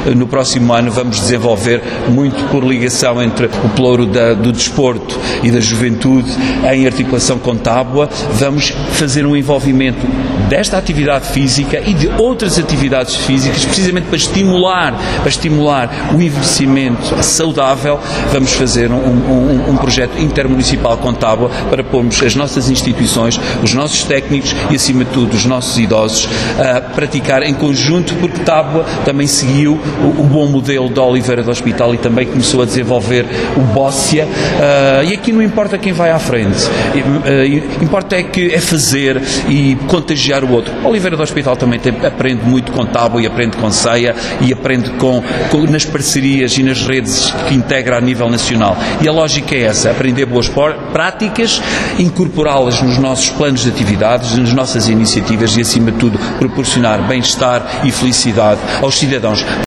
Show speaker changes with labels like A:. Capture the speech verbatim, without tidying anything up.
A: no próximo ano vamos desenvolver muito por ligação entre o pelouro da, do desporto e da juventude em articulação com Tábua. Vamos fazer um envolvimento desta atividade física e de outras atividades físicas, precisamente para estimular, para estimular o envelhecimento saudável. Vamos fazer um, um, um projeto intermunicipal com Tábua para pormos as nossas instituições, os nossos técnicos e, acima de tudo, os nossos idosos a praticar em conjunto, porque Tábua também seguiu o, o bom modelo da Oliveira do Hospital e também começou a desenvolver o Bóssia. Uh, e aqui não importa quem vai à frente, uh, importa é que é fazer e contagiar o outro. A Oliveira do Hospital também tem, aprende muito com Tábua e aprende com Ceia e aprende com, com, nas parcerias e nas redes que integra a nível nacional. E a lógica é essa, aprender boas práticas, incorporá-las nos nossos planos de atividades, nas nossas iniciativas e, acima de tudo, proporcionar bem-estar e felicidade aos cidadãos.